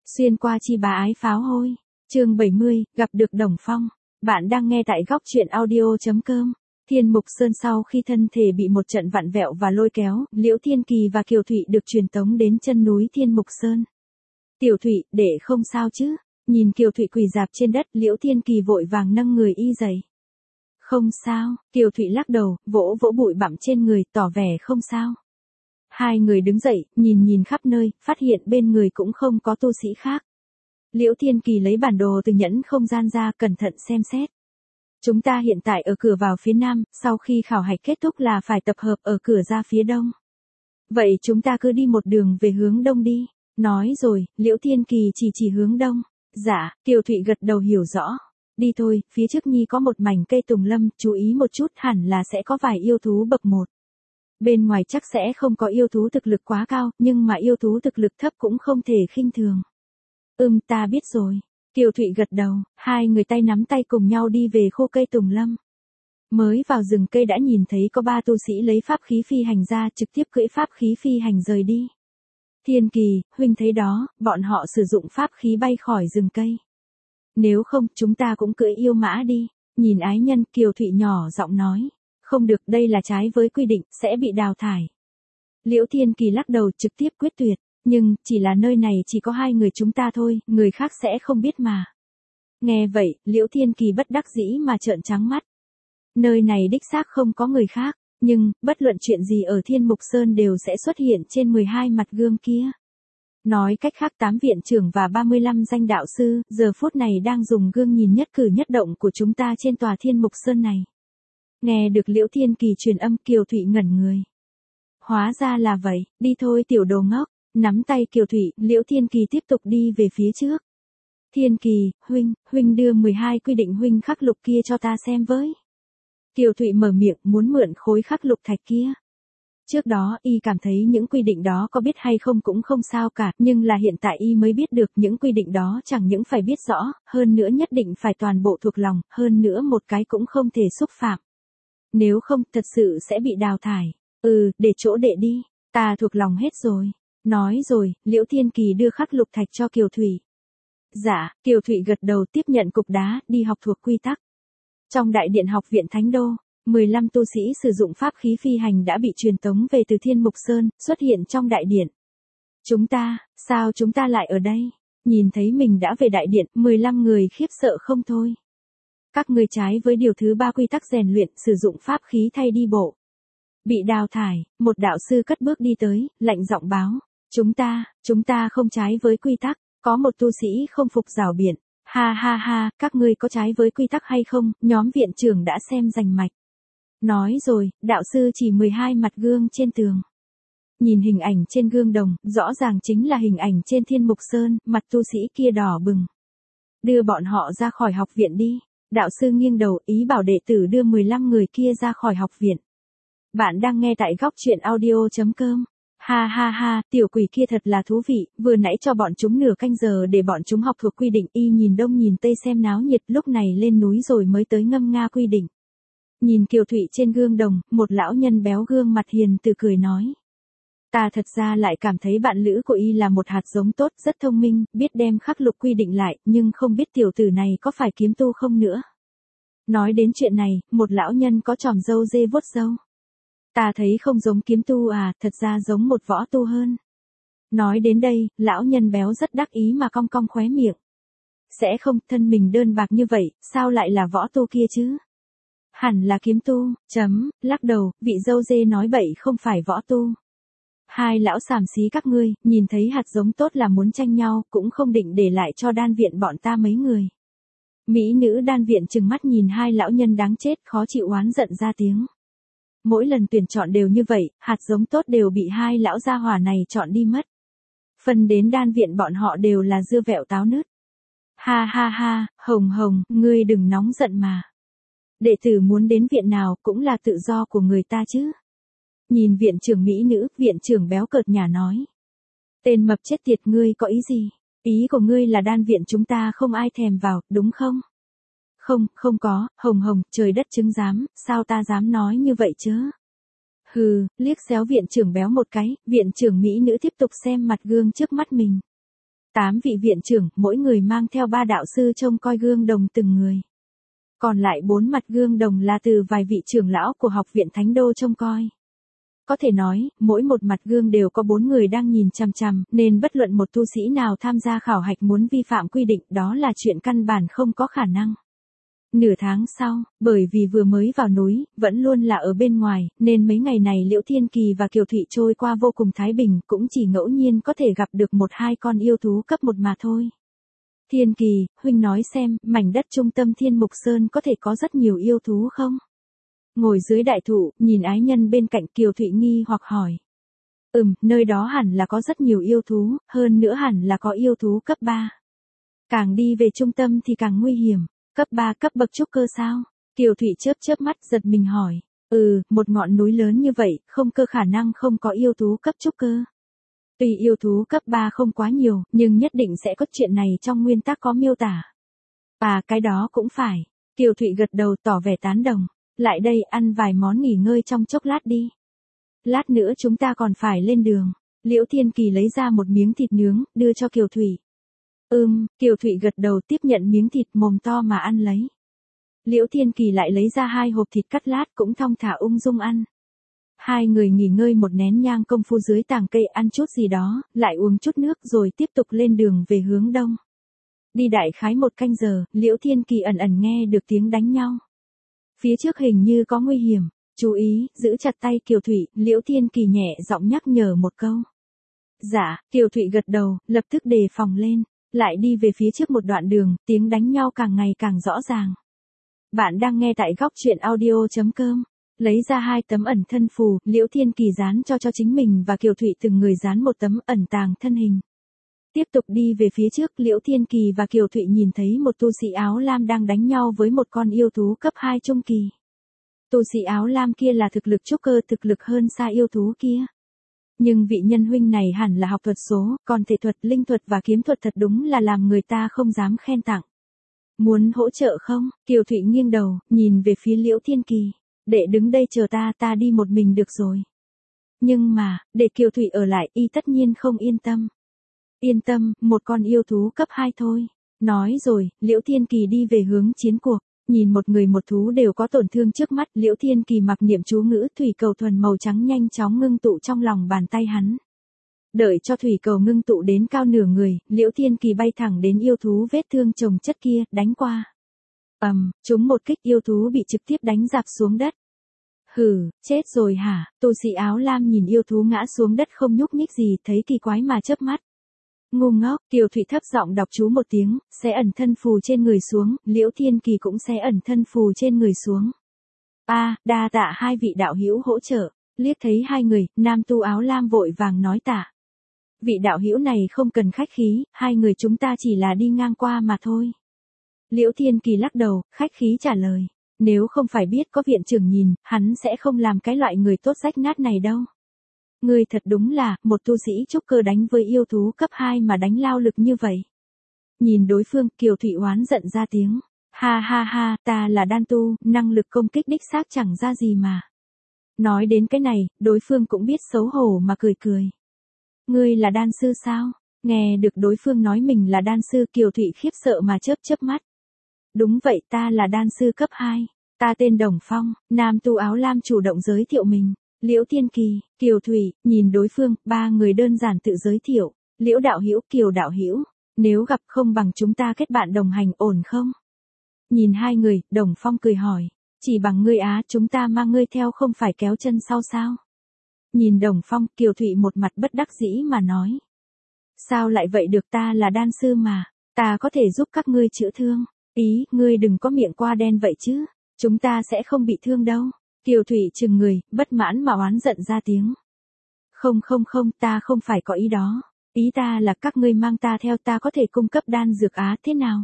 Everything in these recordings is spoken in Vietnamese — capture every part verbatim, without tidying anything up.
Xuyên qua chi bá ái pháo hôi. Chương bảy mươi, gặp được Đồng Phong. Bạn đang nghe tại góc truyện audio.com. Thiên Mục Sơn sau khi thân thể bị một trận vặn vẹo và lôi kéo, Liễu Thiên Kỳ và Kiều Thụy được truyền tống đến chân núi Thiên Mục Sơn. Tiểu Thụy, để không sao chứ? Nhìn Kiều Thụy quỳ rạp trên đất, Liễu Thiên Kỳ vội vàng nâng người y dậy. Không sao, Kiều Thụy lắc đầu, vỗ vỗ bụi bặm trên người, tỏ vẻ không sao. Hai người đứng dậy, nhìn nhìn khắp nơi, phát hiện bên người cũng không có tu sĩ khác. Liễu Thiên Kỳ lấy bản đồ từ nhẫn không gian ra, cẩn thận xem xét. Chúng ta hiện tại ở cửa vào phía nam, sau khi khảo hạch kết thúc là phải tập hợp ở cửa ra phía đông. Vậy chúng ta cứ đi một đường về hướng đông đi. Nói rồi, Liễu Thiên Kỳ chỉ chỉ hướng đông. Dạ, Kiều Thụy gật đầu hiểu rõ. Đi thôi, phía trước nhi có một mảnh cây tùng lâm, chú ý một chút, hẳn là sẽ có vài yêu thú bậc một. Bên ngoài chắc sẽ không có yêu thú thực lực quá cao, nhưng mà yêu thú thực lực thấp cũng không thể khinh thường. Ừm, ta biết rồi. Kiều Thụy gật đầu, hai người tay nắm tay cùng nhau đi về khu cây tùng lâm. Mới vào rừng cây đã nhìn thấy có ba tu sĩ lấy pháp khí phi hành ra, trực tiếp cưỡi pháp khí phi hành rời đi. Thiên Kỳ, huynh thấy đó, bọn họ sử dụng pháp khí bay khỏi rừng cây. Nếu không, chúng ta cũng cưỡi yêu mã đi. Nhìn ái nhân, Kiều Thụy nhỏ giọng nói. Không được, đây là trái với quy định, sẽ bị đào thải. Liễu Thiên Kỳ lắc đầu trực tiếp quyết tuyệt. Nhưng, chỉ là nơi này chỉ có hai người chúng ta thôi, người khác sẽ không biết mà. Nghe vậy, Liễu Thiên Kỳ bất đắc dĩ mà trợn trắng mắt. Nơi này đích xác không có người khác, nhưng, bất luận chuyện gì ở Thiên Mục Sơn đều sẽ xuất hiện trên mười hai mặt gương kia. Nói cách khác tám viện trưởng và ba mươi lăm danh đạo sư, giờ phút này đang dùng gương nhìn nhất cử nhất động của chúng ta trên tòa Thiên Mục Sơn này. Nghe được Liễu Thiên Kỳ truyền âm, Kiều Thụy ngẩn người. Hóa ra là vậy, đi thôi tiểu đồ ngốc. Nắm tay Kiều Thụy, Liễu Thiên Kỳ tiếp tục đi về phía trước. Thiên Kỳ, huynh, huynh đưa mười hai quy định huynh khắc lục kia cho ta xem với. Kiều Thụy mở miệng muốn mượn khối khắc lục thạch kia. Trước đó y cảm thấy những quy định đó có biết hay không cũng không sao cả, nhưng là hiện tại y mới biết được những quy định đó chẳng những phải biết rõ, hơn nữa nhất định phải toàn bộ thuộc lòng, hơn nữa một cái cũng không thể xúc phạm. Nếu không, thật sự sẽ bị đào thải. Ừ, để chỗ đệ đi, ta thuộc lòng hết rồi. Nói rồi, Liễu Thiên Kỳ đưa khắc lục thạch cho Kiều Thụy. Dạ, Kiều Thụy gật đầu tiếp nhận cục đá, đi học thuộc quy tắc. Trong đại điện học viện Thánh Đô, mười lăm tu sĩ sử dụng pháp khí phi hành đã bị truyền tống về từ Thiên Mục Sơn, xuất hiện trong đại điện. Chúng ta, sao chúng ta lại ở đây? Nhìn thấy mình đã về đại điện, mười lăm người khiếp sợ không thôi. Các ngươi trái với điều thứ ba quy tắc rèn luyện, sử dụng pháp khí thay đi bộ. Bị đào thải, một đạo sư cất bước đi tới, lạnh giọng báo. Chúng ta, chúng ta không trái với quy tắc, có một tu sĩ không phục rảo biện. Ha ha ha, các ngươi có trái với quy tắc hay không, nhóm viện trưởng đã xem rành mạch. Nói rồi, đạo sư chỉ mười hai mặt gương trên tường. Nhìn hình ảnh trên gương đồng, rõ ràng chính là hình ảnh trên Thiên Mục Sơn, mặt tu sĩ kia đỏ bừng. Đưa bọn họ ra khỏi học viện đi. Đạo sư nghiêng đầu, ý bảo đệ tử đưa mười lăm người kia ra khỏi học viện. Bạn đang nghe tại góc truyện audio.com. Ha ha ha, tiểu quỷ kia thật là thú vị, vừa nãy cho bọn chúng nửa canh giờ để bọn chúng học thuộc quy định, y nhìn đông nhìn tây xem náo nhiệt, lúc này lên núi rồi mới tới ngâm nga quy định. Nhìn Kiều Thụy trên gương đồng, một lão nhân béo gương mặt hiền từ cười nói. Ta thật ra lại cảm thấy bạn lữ của y là một hạt giống tốt, rất thông minh, biết đem khắc lục quy định lại, nhưng không biết tiểu tử này có phải kiếm tu không nữa. Nói đến chuyện này, một lão nhân có tròm râu dê vuốt râu. Ta thấy không giống kiếm tu à, thật ra giống một võ tu hơn. Nói đến đây, lão nhân béo rất đắc ý mà cong cong khóe miệng. Sẽ không, thân mình đơn bạc như vậy, sao lại là võ tu kia chứ? Hẳn là kiếm tu, chấm, lắc đầu, vị dâu dê nói bậy không phải võ tu. Hai lão xàm xí các ngươi, nhìn thấy hạt giống tốt là muốn tranh nhau, cũng không định để lại cho đan viện bọn ta mấy người. Mỹ nữ đan viện trừng mắt nhìn hai lão nhân đáng chết, khó chịu oán giận ra tiếng. Mỗi lần tuyển chọn đều như vậy, hạt giống tốt đều bị hai lão gia hỏa này chọn đi mất. Phần đến đan viện bọn họ đều là dưa vẹo táo nứt. Ha ha ha, Hồng Hồng, ngươi đừng nóng giận mà. Đệ tử muốn đến viện nào cũng là tự do của người ta chứ. Nhìn viện trưởng mỹ nữ, viện trưởng béo cợt nhả nói. Tên mập chết tiệt, ngươi có ý gì? Ý của ngươi là đan viện chúng ta không ai thèm vào, đúng không? Không, không có, Hồng Hồng, trời đất chứng giám, sao ta dám nói như vậy chứ? Hừ, liếc xéo viện trưởng béo một cái, viện trưởng mỹ nữ tiếp tục xem mặt gương trước mắt mình. Tám vị viện trưởng, mỗi người mang theo ba đạo sư trông coi gương đồng từng người. Còn lại bốn mặt gương đồng là từ vài vị trưởng lão của học viện Thánh Đô trông coi. Có thể nói, mỗi một mặt gương đều có bốn người đang nhìn chằm chằm, nên bất luận một tu sĩ nào tham gia khảo hạch muốn vi phạm quy định đó là chuyện căn bản không có khả năng. Nửa tháng sau, bởi vì vừa mới vào núi, vẫn luôn là ở bên ngoài, nên mấy ngày này Liễu Thiên Kỳ và Kiều Thụy trôi qua vô cùng thái bình, cũng chỉ ngẫu nhiên có thể gặp được một hai con yêu thú cấp một mà thôi. Thiên Kỳ, huynh nói xem, mảnh đất trung tâm Thiên Mục Sơn có thể có rất nhiều yêu thú không? Ngồi dưới đại thụ, nhìn ái nhân bên cạnh Kiều Thụy nghi hoặc hỏi. Ừm, nơi đó hẳn là có rất nhiều yêu thú, hơn nữa hẳn là có yêu thú cấp ba. Càng đi về trung tâm thì càng nguy hiểm. Cấp ba cấp bậc trúc cơ sao? Kiều Thụy chớp chớp mắt giật mình hỏi. Ừ, một ngọn núi lớn như vậy, không cơ khả năng không có yêu thú cấp trúc cơ. Tuy yêu thú cấp ba không quá nhiều, nhưng nhất định sẽ có chuyện này trong nguyên tắc có miêu tả. À, cái đó cũng phải. Kiều Thụy gật đầu tỏ vẻ tán đồng. Lại đây ăn vài món nghỉ ngơi trong chốc lát đi. Lát nữa chúng ta còn phải lên đường. Liễu Thiên Kỳ lấy ra một miếng thịt nướng, đưa cho Kiều Thụy. Ừm, Kiều Thụy gật đầu tiếp nhận miếng thịt mồm to mà ăn lấy. Liễu Thiên Kỳ lại lấy ra hai hộp thịt cắt lát cũng thong thả ung dung ăn. Hai người nghỉ ngơi một nén nhang công phu dưới tàng cây ăn chút gì đó, lại uống chút nước rồi tiếp tục lên đường về hướng đông. Đi đại khái một canh giờ, Liễu Thiên Kỳ ẩn ẩn nghe được tiếng đánh nhau. Phía trước hình như có nguy hiểm, chú ý, giữ chặt tay Kiều Thụy, Liễu Thiên Kỳ nhẹ giọng nhắc nhở một câu. Dạ, Kiều Thụy gật đầu, lập tức đề phòng lên. Lại đi về phía trước một đoạn đường, tiếng đánh nhau càng ngày càng rõ ràng. Bạn đang nghe tại góc truyện audio chấm com. Lấy ra hai tấm ẩn thân phù, Liễu Thiên Kỳ dán cho cho chính mình và Kiều Thụy từng người dán một tấm ẩn tàng thân hình. Tiếp tục đi về phía trước, Liễu Thiên Kỳ và Kiều Thụy nhìn thấy một tu sĩ áo lam đang đánh nhau với một con yêu thú cấp hai trung kỳ. Tu sĩ áo lam kia là thực lực trúc cơ, thực lực hơn xa yêu thú kia. Nhưng vị nhân huynh này hẳn là học thuật số, còn thể thuật, linh thuật và kiếm thuật thật đúng là làm người ta không dám khen tặng. Muốn hỗ trợ không? Kiều Thụy nghiêng đầu, nhìn về phía Liễu Thiên Kỳ. Đệ đứng đây chờ ta, ta đi một mình được rồi. Nhưng mà, để Kiều Thụy ở lại, y tất nhiên không yên tâm. Yên tâm, một con yêu thú cấp hai thôi. Nói rồi, Liễu Thiên Kỳ đi về hướng chiến cuộc. Nhìn một người một thú đều có tổn thương trước mắt, Liễu Thiên Kỳ mặc niệm chú ngữ, thủy cầu thuần màu trắng nhanh chóng ngưng tụ trong lòng bàn tay hắn. Đợi cho thủy cầu ngưng tụ đến cao nửa người, Liễu Thiên Kỳ bay thẳng đến yêu thú vết thương chồng chất kia, đánh qua. Ầm, um, chúng một kích yêu thú bị trực tiếp đánh rạp xuống đất. Hừ, chết rồi hả? Tu sĩ áo lam nhìn yêu thú ngã xuống đất không nhúc nhích gì, thấy kỳ quái mà chớp mắt. Ngu ngốc, Kiều Thụy thấp giọng đọc chú một tiếng, sẽ ẩn thân phù trên người xuống, Liễu Thiên Kỳ cũng sẽ ẩn thân phù trên người xuống. A, à, đa tạ hai vị đạo hữu hỗ trợ, liếc thấy hai người, nam tu áo lam vội vàng nói tạ. Vị đạo hữu này không cần khách khí, hai người chúng ta chỉ là đi ngang qua mà thôi. Liễu Thiên Kỳ lắc đầu, khách khí trả lời, nếu không phải biết có viện trưởng nhìn, hắn sẽ không làm cái loại người tốt rách nát này đâu. Ngươi thật đúng là, một tu sĩ trúc cơ đánh với yêu thú cấp hai mà đánh lao lực như vậy. Nhìn đối phương, Kiều Thụy oán giận ra tiếng. Ha ha ha, ta là đan tu, năng lực công kích đích xác chẳng ra gì mà. Nói đến cái này, đối phương cũng biết xấu hổ mà cười cười. Ngươi là đan sư sao? Nghe được đối phương nói mình là đan sư, Kiều Thụy khiếp sợ mà chớp chớp mắt. Đúng vậy, ta là đan sư cấp hai. Ta tên Đồng Phong, nam tu áo lam chủ động giới thiệu mình. Liễu Thiên Kỳ, Kiều Thụy, nhìn đối phương, ba người đơn giản tự giới thiệu. Liễu đạo hữu, Kiều đạo hữu, nếu gặp không bằng chúng ta kết bạn đồng hành ổn không? Nhìn hai người, Đồng Phong cười hỏi, chỉ bằng ngươi á, chúng ta mang ngươi theo không phải kéo chân sau sao? Nhìn Đồng Phong, Kiều Thụy một mặt bất đắc dĩ mà nói. Sao lại vậy được, ta là đan sư mà, ta có thể giúp các ngươi chữa thương. Ý, ngươi đừng có miệng qua đen vậy chứ, chúng ta sẽ không bị thương đâu. Kiều Thụy chừng người, bất mãn mà oán giận ra tiếng. Không không không, ta không phải có ý đó. Ý ta là các ngươi mang ta theo, ta có thể cung cấp đan dược á, thế nào?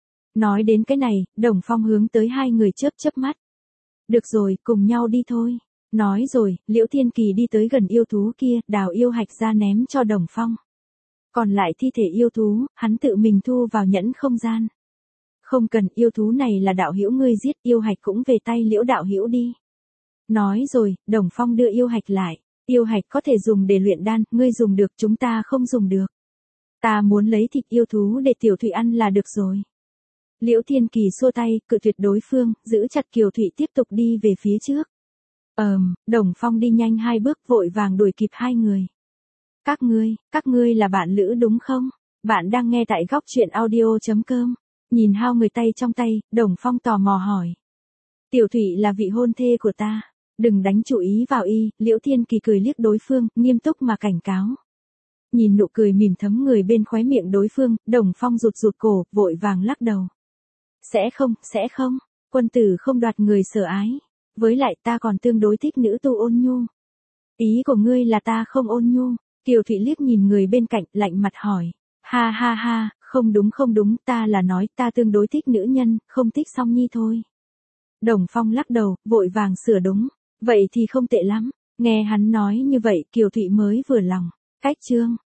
Nói đến cái này, Đồng Phong hướng tới hai người chớp chớp mắt. Được rồi, cùng nhau đi thôi. Nói rồi, Liễu Thiên Kỳ đi tới gần yêu thú kia, đào yêu hạch ra ném cho Đồng Phong. Còn lại thi thể yêu thú, hắn tự mình thu vào nhẫn không gian. Không cần, yêu thú này là đạo hữu ngươi giết, yêu hạch cũng về tay Liễu đạo hữu đi. Nói rồi, Đồng Phong đưa yêu hạch lại. Yêu hạch có thể dùng để luyện đan, ngươi dùng được, chúng ta không dùng được. Ta muốn lấy thịt yêu thú để Tiểu Thụy ăn là được rồi. Liễu Thiên Kỳ xua tay, cự tuyệt đối phương, giữ chặt Kiều Thụy tiếp tục đi về phía trước. Ờm, Đồng Phong đi nhanh hai bước vội vàng đuổi kịp hai người. Các ngươi, các ngươi là bạn lữ đúng không? Bạn đang nghe tại góc truyện audio.com. Nhìn hao người tay trong tay, Đồng Phong tò mò hỏi. Tiểu Thụy là vị hôn thê của ta. Đừng đánh chú ý vào y, Liễu Thiên Kỳ cười liếc đối phương, nghiêm túc mà cảnh cáo. Nhìn nụ cười mỉm thấm người bên khóe miệng đối phương, Đồng Phong rụt rụt cổ, vội vàng lắc đầu. Sẽ không, sẽ không, quân tử không đoạt người sở ái. Với lại ta còn tương đối thích nữ tu ôn nhu. Ý của ngươi là ta không ôn nhu. Kiều Thụy liếc nhìn người bên cạnh, lạnh mặt hỏi. Ha ha ha, không đúng không đúng, ta là nói ta tương đối thích nữ nhân, không thích Song Nhi thôi. Đồng Phong lắc đầu, vội vàng sửa đúng. Vậy thì không tệ lắm. Nghe hắn nói như vậy, Kiều Thụy mới vừa lòng. Cách chương.